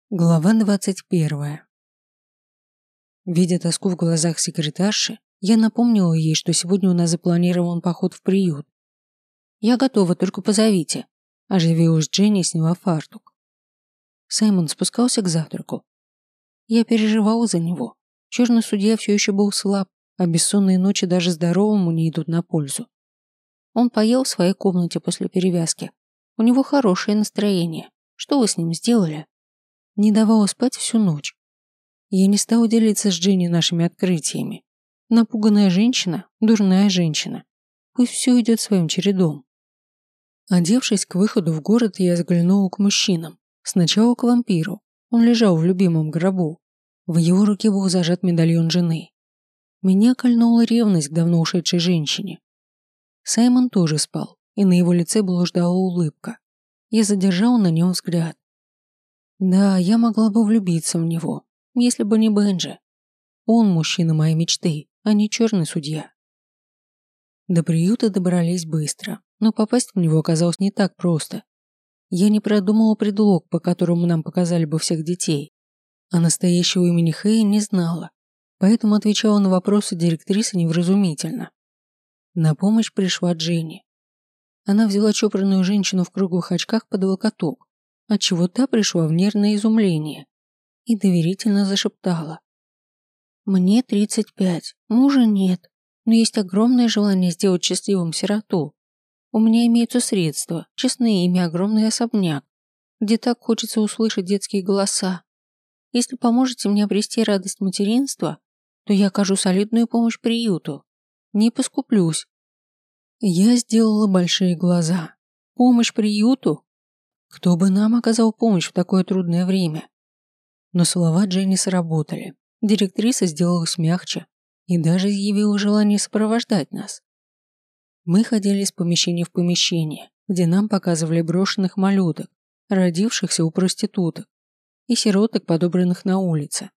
Глава 21. Видя тоску в глазах секретарши, я напомнила ей, что сегодня у нас запланирован поход в приют. «Я готова, только позовите», – оживилась Дженни и сняла фартук. Саймон спускался к завтраку. Я переживала за него. Черный судья все еще был слаб, а бессонные ночи даже здоровому не идут на пользу. Он поел в своей комнате после перевязки. У него хорошее настроение. Что вы с ним сделали? Не давала спать всю ночь. Я не стала делиться с Дженни нашими открытиями. Напуганная женщина, дурная женщина. Пусть все идет своим чередом. Одевшись к выходу в город, я заглянула к мужчинам. Сначала к вампиру. Он лежал в любимом гробу. В его руке был зажат медальон жены. Меня кольнула ревность к давно ушедшей женщине. Саймон тоже спал, и на его лице блуждала улыбка. Я задержала на нем взгляд. Да, я могла бы влюбиться в него, если бы не Бенджи. Он мужчина моей мечты, а не черный судья. До приюта добрались быстро, но попасть в него оказалось не так просто. Я не продумала предлог, по которому нам показали бы всех детей, а настоящего имени Хэи не знала, поэтому отвечала на вопросы директрисы невразумительно. На помощь пришла Дженни. Она взяла чопорную женщину в круглых очках под локоток, отчего та пришла в нервное изумление и доверительно зашептала. «Мне 35, мужа нет, но есть огромное желание сделать счастливым сироту. У меня имеются средства, честное имя, огромный особняк, где так хочется услышать детские голоса. Если поможете мне обрести радость материнства, то я окажу солидную помощь приюту. Не поскуплюсь». Я сделала большие глаза. Помощь приюту? Кто бы нам оказал помощь в такое трудное время? Но слова Дженни сработали. Директриса сделалась мягче и даже изъявила желание сопровождать нас. Мы ходили из помещения в помещение, где нам показывали брошенных малюток, родившихся у проституток, и сироток, подобранных на улице.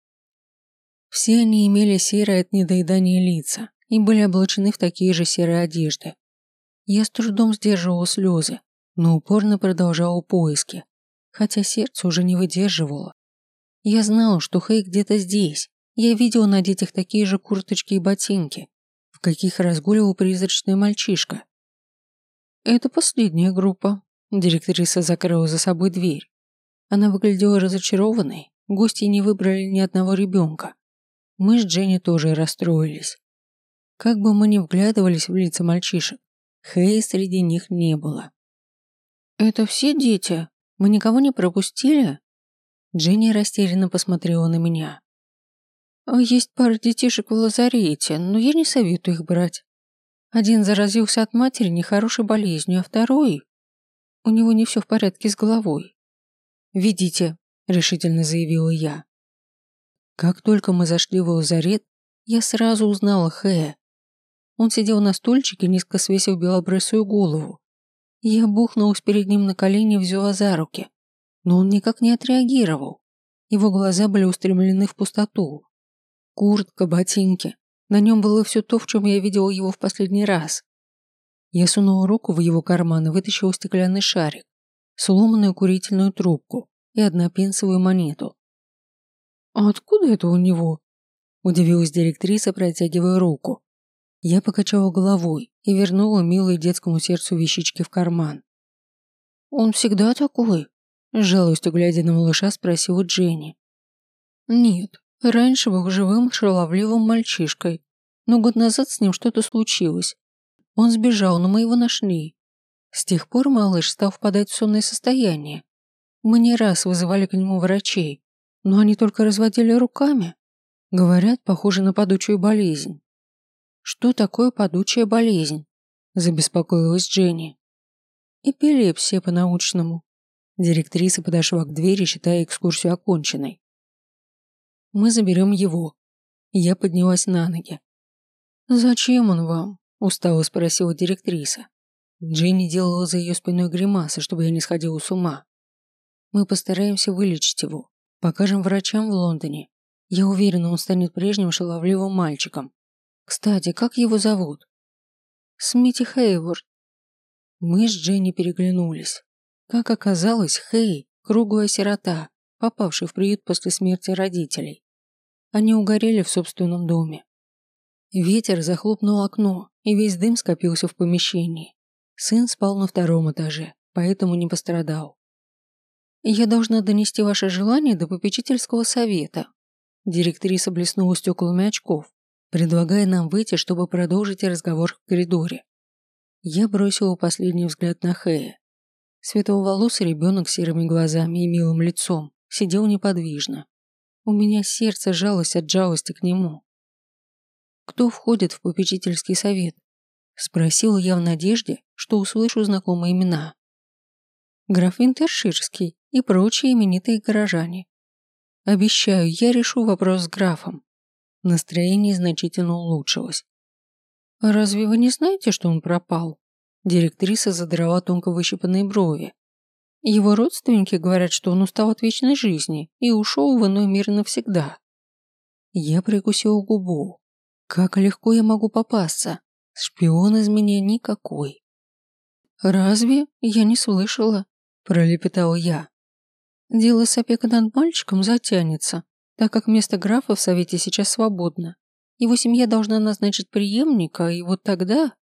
Все они имели серые от недоедания лица и были облачены в такие же серые одежды. Я с трудом сдерживала слезы, но упорно продолжала поиски, хотя сердце уже не выдерживало. Я знала, что Хэй где-то здесь. Я видела на детях такие же курточки и ботинки, в каких разгуливал призрачный мальчишка. Это последняя группа. Директриса закрыла за собой дверь. Она выглядела разочарованной, гости не выбрали ни одного ребенка. Мы с Дженни тоже расстроились. Как бы мы ни вглядывались в лица мальчишек, Хэя среди них не было. «Это все дети? Мы никого не пропустили?» Дженни растерянно посмотрела на меня. «Есть пара детишек в лазарете, но я не советую их брать. Один заразился от матери нехорошей болезнью, а второй... У него не все в порядке с головой. Ведите», — решительно заявила я. Как только мы зашли в лазарет, я сразу узнала Хэя. Он сидел на стульчике, низко свесив белобрысую голову. Я бухнулась перед ним на колени и взяла за руки, но он никак не отреагировал. Его глаза были устремлены в пустоту. Куртка, ботинки. На нем было все то, в чем я видела его в последний раз. Я сунула руку в его карман и вытащила стеклянный шарик, сломанную курительную трубку и однопенсовую монету. «А откуда это у него?» – удивилась директриса, протягивая руку. Я покачала головой и вернула милой детскому сердцу вещички в карман. «Он всегда такой?» – с жалостью глядя на малыша спросила Дженни. «Нет, раньше был живым шаловливым мальчишкой, но год назад с ним что-то случилось. Он сбежал, но мы его нашли. С тех пор малыш стал впадать в сонное состояние. Мы не раз вызывали к нему врачей, но они только разводили руками. Говорят, похоже на падучую болезнь». «Что такое падучая болезнь?» – забеспокоилась Дженни. «Эпилепсия по-научному». Директриса подошла к двери, считая экскурсию оконченной. «Мы заберем его». Я поднялась на ноги. «Зачем он вам?» – устало спросила директриса. Дженни делала за ее спиной гримасы, чтобы я не сходила с ума. «Мы постараемся вылечить его. Покажем врачам в Лондоне. Я уверена, он станет прежним шаловливым мальчиком. Кстати, как его зовут?» «Смити Хейворд». Мы с Дженни переглянулись. Как оказалось, Хэй – круглая сирота, попавший в приют после смерти родителей. Они угорели в собственном доме. Ветер захлопнул окно, и весь дым скопился в помещении. Сын спал на втором этаже, поэтому не пострадал. «Я должна донести ваше желание до попечительского совета». Директриса блеснула стеклами очков, предлагая нам выйти, чтобы продолжить разговор в коридоре. Я бросила последний взгляд на Хэя. Светловолосый ребенок с серыми глазами и милым лицом сидел неподвижно. У меня сердце жалось от жалости к нему. «Кто входит в попечительский совет?» Спросила я в надежде, что услышу знакомые имена. Граф Винтерширский и прочие именитые горожане. Обещаю, я решу вопрос с графом. Настроение значительно улучшилось. «А разве вы не знаете, что он пропал?» Директриса задрала тонко выщипанные брови. «Его родственники говорят, что он устал от вечной жизни и ушел в иной мир навсегда». Я прикусила губу. Как легко я могу попасться. Шпион из меня никакой. «Разве? Я не слышала», – пролепетала я. «Дело с опекой над мальчиком затянется, так как место графа в совете сейчас свободно. Его семья должна назначить преемника, и вот тогда...»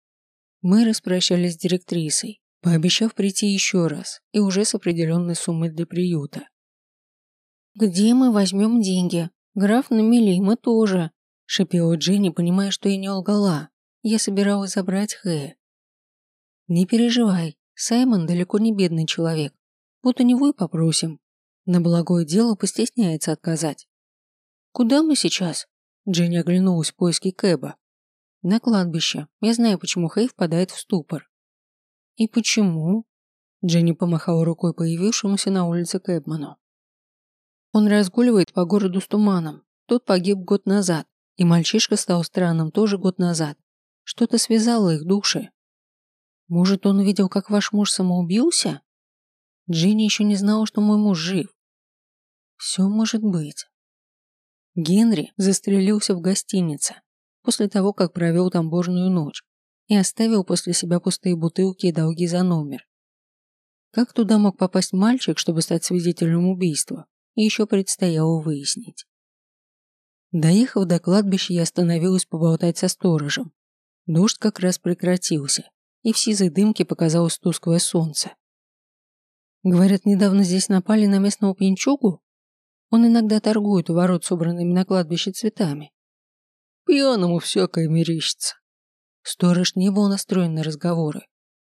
Мы распрощались с директрисой, пообещав прийти еще раз и уже с определенной суммой для приюта. «Где мы возьмем деньги? Граф на мели, мы тоже», – шипела Дженни, понимая, что я не лгала. Я собиралась забрать Хэя. «Не переживай, Саймон далеко не бедный человек. Вот у него и попросим. На благое дело постесняется отказать». «Куда мы сейчас?» Дженни оглянулась в поиске Кэба. «На кладбище. Я знаю, почему Хэй впадает в ступор». «И почему?» Дженни помахала рукой появившемуся на улице Кэбману. «Он разгуливает по городу с туманом. Тот погиб год назад, и мальчишка стал странным тоже год назад. Что-то связало их души. Может, он увидел, как ваш муж самоубился? Дженни еще не знала, что мой муж жив. Все может быть». Генри застрелился в гостинице после того, как провел там божную ночь и оставил после себя пустые бутылки и долги за номер. Как туда мог попасть мальчик, чтобы стать свидетелем убийства, еще предстояло выяснить. Доехав до кладбища, я остановилась поболтать со сторожем. Дождь как раз прекратился, и в сизой дымке показалось тусклое солнце. Говорят, недавно здесь напали на местного пьянчугу? Он иногда торгует у ворот собранными на кладбище цветами. Пьяному всякое мерещится. Сторож не был настроен на разговоры.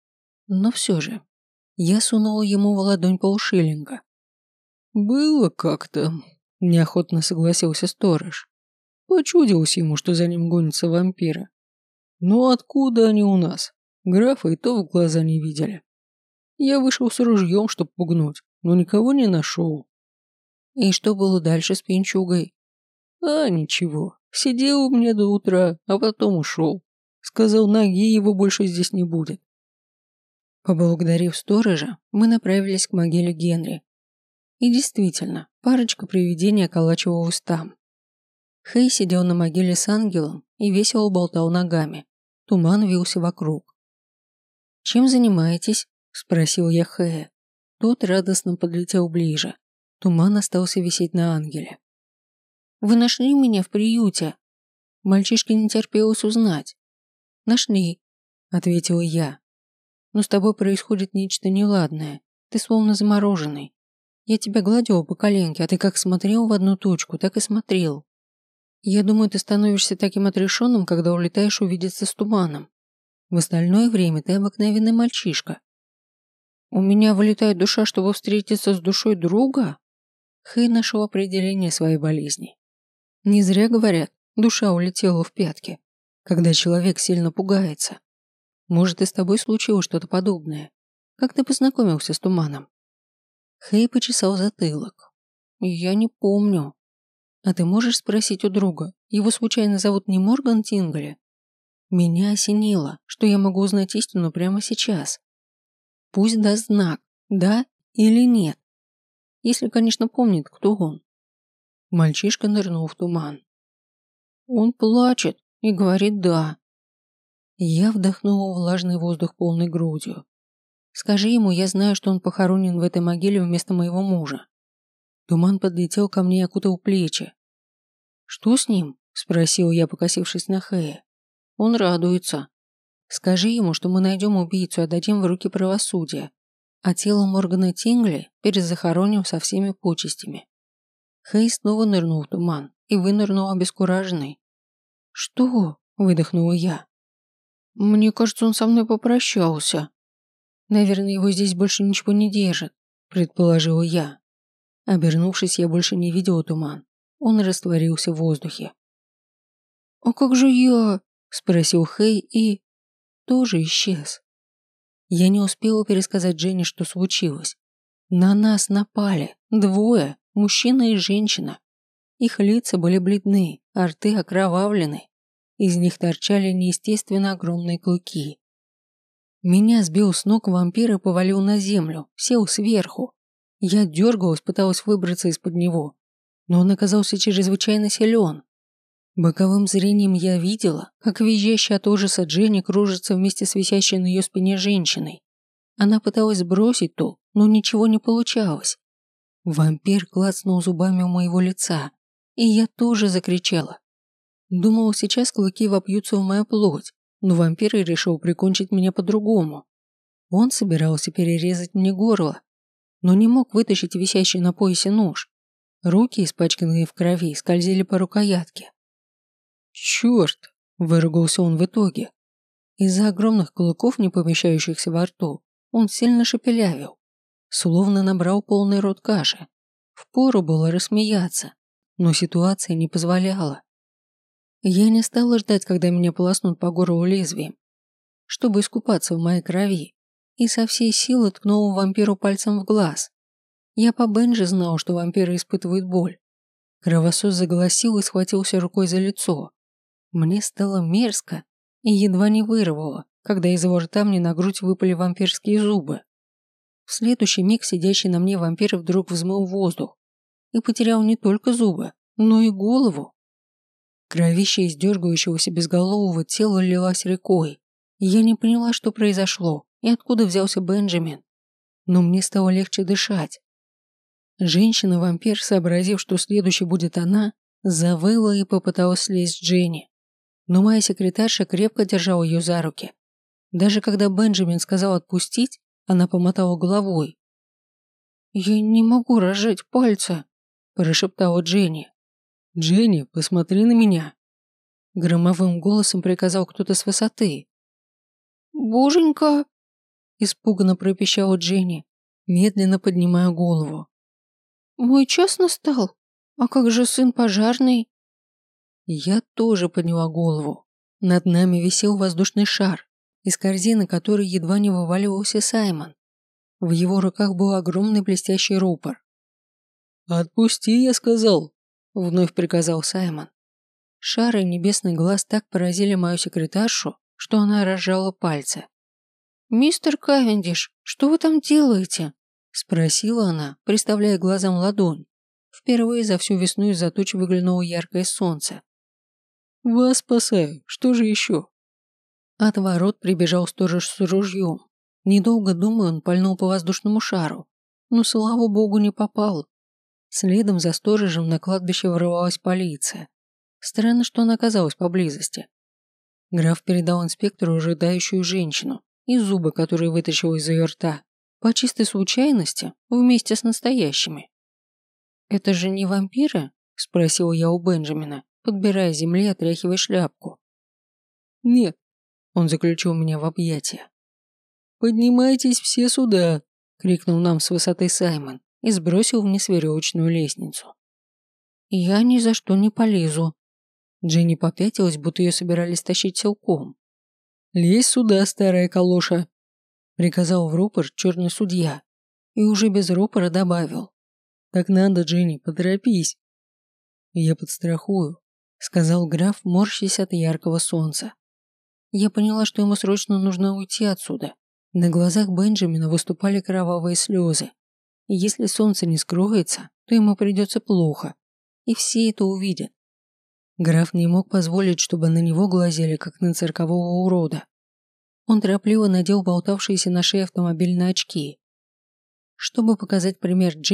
Но все же, я сунула ему в ладонь полшиллинга. «Было как-то», – неохотно согласился сторож. Почудилось ему, что за ним гонятся вампиры. «Но откуда они у нас? Графа и то в глаза не видели. Я вышел с ружьем, чтобы пугнуть, но никого не нашел». «И что было дальше с пьянчугой?» «А ничего, сидел у меня до утра, а потом ушел. Сказал, ноги его больше здесь не будет». Поблагодарив сторожа, мы направились к могиле Генри. И действительно, парочка привидений околачивалась там. Хэй сидел на могиле с ангелом и весело болтал ногами. Туман вился вокруг. «Чем занимаетесь?» – спросил я Хэя. Тот радостно подлетел ближе. Туман остался висеть на ангеле. «Вы нашли меня в приюте?» Мальчишке не терпелось узнать. «Нашли», – ответила я. «Но с тобой происходит нечто неладное. Ты словно замороженный. Я тебя гладила по коленке, а ты как смотрел в одну точку, так и смотрел. Я думаю, ты становишься таким отрешенным, когда улетаешь увидеться с туманом. В остальное время ты обыкновенный мальчишка». «У меня вылетает душа, чтобы встретиться с душой друга?» Хэй нашел определение своей болезни. Не зря говорят, душа улетела в пятки, когда человек сильно пугается. Может, и с тобой случилось что-то подобное. Как ты познакомился с туманом?» Хэй почесал затылок. «Я не помню». «А ты можешь спросить у друга, его случайно зовут не Морган Тингли?» Меня осенило, что я могу узнать истину прямо сейчас. Пусть даст знак, да или нет. Если, конечно, помнит, кто он. Мальчишка нырнул в туман. «Он плачет и говорит «да». Я вдохнула влажный воздух полной грудью. «Скажи ему, я знаю, что он похоронен в этой могиле вместо моего мужа». Туман подлетел ко мне и окутал плечи. «Что с ним?» – спросил я, покосившись на Хэя. «Он радуется. Скажи ему, что мы найдем убийцу и отдадим в руки правосудия, а тело Моргана Тингли перезахороним со всеми почестями». Хэй снова нырнул в туман и вынырнул обескураженный. «Что?» – выдохнула я. «Мне кажется, он со мной попрощался. Наверное, его здесь больше ничего не держит», – предположила я. Обернувшись, я больше не видела туман. Он растворился в воздухе. «А как же я?» – спросил Хэй и... тоже исчез. Я не успела пересказать Дженни, что случилось. На нас напали. 2, мужчина и женщина. Их лица были бледны, а рты окровавлены. Из них торчали неестественно огромные клыки. Меня сбил с ног вампир и повалил на землю, сел сверху. Я дергалась, пыталась выбраться из-под него, но он оказался чрезвычайно силен. Боковым зрением я видела, как визжащая от ужаса Дженни кружится вместе с висящей на ее спине женщиной. Она пыталась сбросить ту, но ничего не получалось. Вампир клацнул зубами у моего лица, и я тоже закричала. Думала, сейчас клыки вопьются в мою плоть, но вампир решил прикончить меня по-другому. Он собирался перерезать мне горло, но не мог вытащить висящий на поясе нож. Руки, испачканные в крови, скользили по рукоятке. «Черт!» – выругался он в итоге. Из-за огромных клыков, не помещающихся во рту, он сильно шепелявил, словно набрал полный рот каши. Впору было рассмеяться, но ситуация не позволяла. Я не стала ждать, когда меня полоснут по горлу лезвием, чтобы искупаться в моей крови, и со всей силы ткнула вампиру пальцем в глаз. Я по Бенджи знал, что вампиры испытывают боль. Кровосос заголосил и схватился рукой за лицо. Мне стало мерзко и едва не вырвало, когда из его рта мне на грудь выпали вампирские зубы. В следующий миг сидящий на мне вампир вдруг взмыл воздух и потерял не только зубы, но и голову. Кровища из дергающегося безголового тела лилась рекой, и я не поняла, что произошло и откуда взялся Бенджамин. Но мне стало легче дышать. Женщина-вампир, сообразив, что следующей будет она, завыла и попыталась слезть с Дженни. Но моя секретарша крепко держала ее за руки. Даже когда Бенджамин сказал отпустить, она помотала головой. «Я не могу разжать пальца», – прошептала Дженни. «Дженни, посмотри на меня», – громовым голосом приказал кто-то с высоты. «Боженька!» – испуганно пропищала Дженни, медленно поднимая голову. «Мой час настал? А как же сын пожарный?» Я тоже подняла голову. Над нами висел воздушный шар, из корзины которой едва не вываливался Саймон. В его руках был огромный блестящий рупор. «Отпусти, я сказал», – вновь приказал Саймон. Шар и небесный глаз так поразили мою секретаршу, что она разжала пальцы. «Мистер Кавендиш, что вы там делаете?» – спросила она, приставляя глазам ладонь. Впервые за всю весну из-за туч выглянуло яркое солнце. «Вас спасаю, что же еще?» От ворот прибежал сторож с ружьем. Недолго думая, он пальнул по воздушному шару, но, слава богу, не попал. Следом за сторожем на кладбище врывалась полиция. Странно, что она оказалась поблизости. Граф передал инспектору ожидающую женщину и зубы, которые вытащил из ее рта, по чистой случайности, вместе с настоящими. «Это же не вампиры?» – спросил я у Бенджамина, подбирая с земли и отряхивая шляпку. «Нет», – он заключил меня в объятия. «Поднимайтесь все сюда!» – крикнул нам с высоты Саймон и сбросил вниз веревочную лестницу. «Я ни за что не полезу». Дженни попятилась, будто ее собирались тащить силком. «Лезь сюда, старая калоша!» – приказал в рупор черный судья и уже без рупора добавил. «Так надо, Дженни, поторопись!» «Я подстрахую», – сказал граф, морщась от яркого солнца. Я поняла, что ему срочно нужно уйти отсюда. На глазах Бенджамина выступали кровавые слезы. И если солнце не скроется, то ему придется плохо. И все это увидят. Граф не мог позволить, чтобы на него глазели, как на циркового урода. Он торопливо надел болтавшиеся на шее автомобильные очки. Чтобы показать пример Дженни,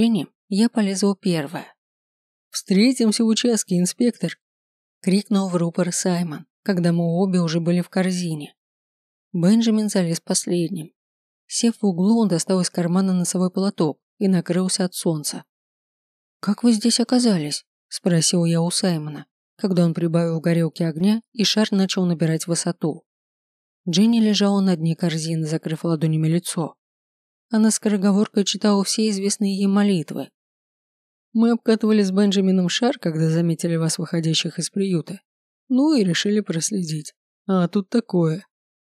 Я полезла первая. «Встретимся в участке, инспектор!» – крикнул в рупор Саймон, когда мы обе уже были в корзине. Бенджамин залез последним. Сев в углу, он достал из кармана носовой платок и накрылся от солнца. «Как вы здесь оказались?» – спросил я у Саймона, когда он прибавил горелки огня и шар начал набирать высоту. Дженни лежала на дне корзины, закрыв ладонями лицо. Она скороговоркой читала все известные ей молитвы. «Мы обкатывали с Бенджамином шар, когда заметили вас выходящих из приюта. Ну и решили проследить. А тут такое.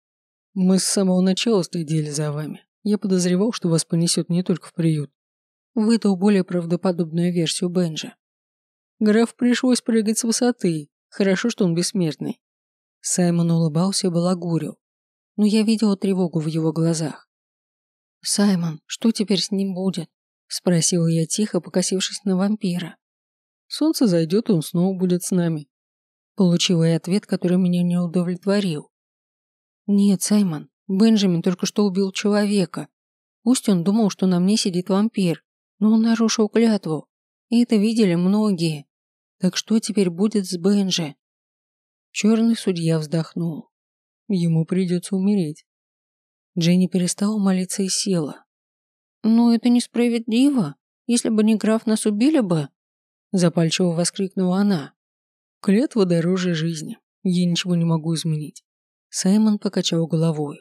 Мы с самого начала следили за вами. Я подозревал, что вас понесет не только в приют». Выдал более правдоподобную версию Бенджа. «Граф пришлось прыгать с высоты. Хорошо, что он бессмертный». Саймон улыбался и балагурил, но я видела тревогу в его глазах. «Саймон, что теперь с ним будет?» – спросила я тихо, покосившись на вампира. «Солнце зайдет, и он снова будет с нами». Получила я ответ, который меня не удовлетворил. «Нет, Саймон, Бенджамин только что убил человека. Пусть он думал, что на мне сидит вампир, но он нарушил клятву, и это видели многие. Так что теперь будет с Бенджи?» Черный судья вздохнул. «Ему придется умереть». Дженни перестала молиться и села. «Но это несправедливо. Если бы не граф, нас убили бы!» Запальчиво воскликнула она. «Клятва дороже жизни. Я ничего не могу изменить». Саймон покачал головой.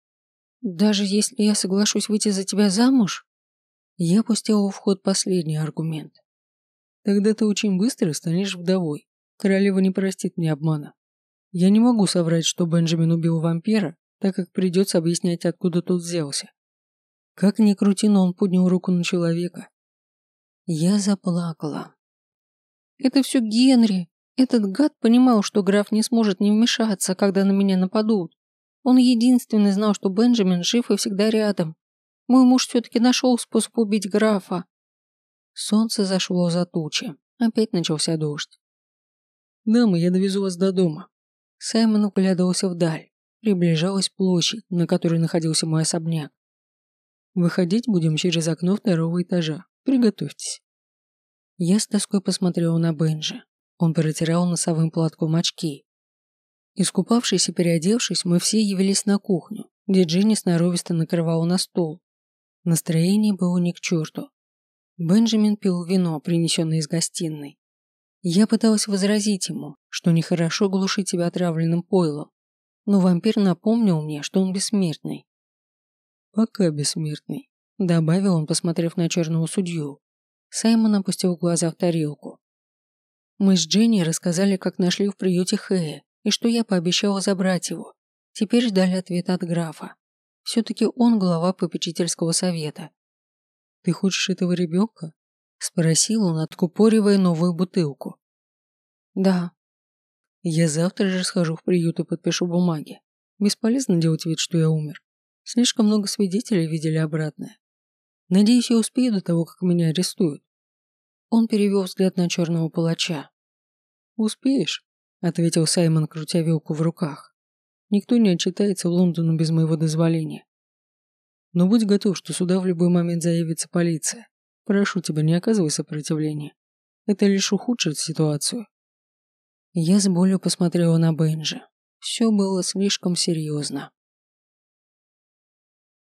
«Даже если я соглашусь выйти за тебя замуж?» Я пустила в ход последний аргумент. «Тогда ты очень быстро станешь вдовой. Королева не простит мне обмана. Я не могу соврать, что Бенджамин убил вампира, так как придется объяснять, откуда тот взялся. Как ни крути, но он поднял руку на человека». Я заплакала. «Это все Генри. Этот гад понимал, что граф не сможет не вмешаться, когда на меня нападут. Он единственный знал, что Бенджамин жив и всегда рядом. Мой муж все-таки нашел способ убить графа». Солнце зашло за тучи. Опять начался дождь. «Дамы, я довезу вас до дома». Саймон углядывался вдаль. Приближалась площадь, на которой находился мой особняк. «Выходить будем через окно второго этажа. Приготовьтесь». Я с тоской посмотрела на Бенджи. Он протирал носовым платком очки. Искупавшись и переодевшись, мы все явились на кухню, где Дженни сноровисто накрывала на стол. Настроение было ни к черту. Бенджамин пил вино, принесенное из гостиной. Я пыталась возразить ему, что нехорошо глушить себя отравленным пойлом, но вампир напомнил мне, что он бессмертный. «Пока бессмертный», — добавил он, посмотрев на черного судью. Саймон опустил глаза в тарелку. Мы с Дженни рассказали, как нашли в приюте Хэя, и что я пообещала забрать его. Теперь ждали ответа от графа. Все-таки он глава попечительского совета. «Ты хочешь этого ребенка?» – спросил он, откупоривая новую бутылку. «Да». «Я завтра же схожу в приют и подпишу бумаги. Бесполезно делать вид, что я умер. Слишком много свидетелей видели обратное. Надеюсь, я успею до того, как меня арестуют». Он перевел взгляд на черного палача. «Успеешь», — ответил Саймон, крутя вилку в руках. «Никто не отчитается в Лондону без моего дозволения. Но будь готов, что сюда в любой момент заявится полиция. Прошу тебя, не оказывай сопротивления. Это лишь ухудшит ситуацию». Я с болью посмотрела на Бенджи. Все было слишком серьезно.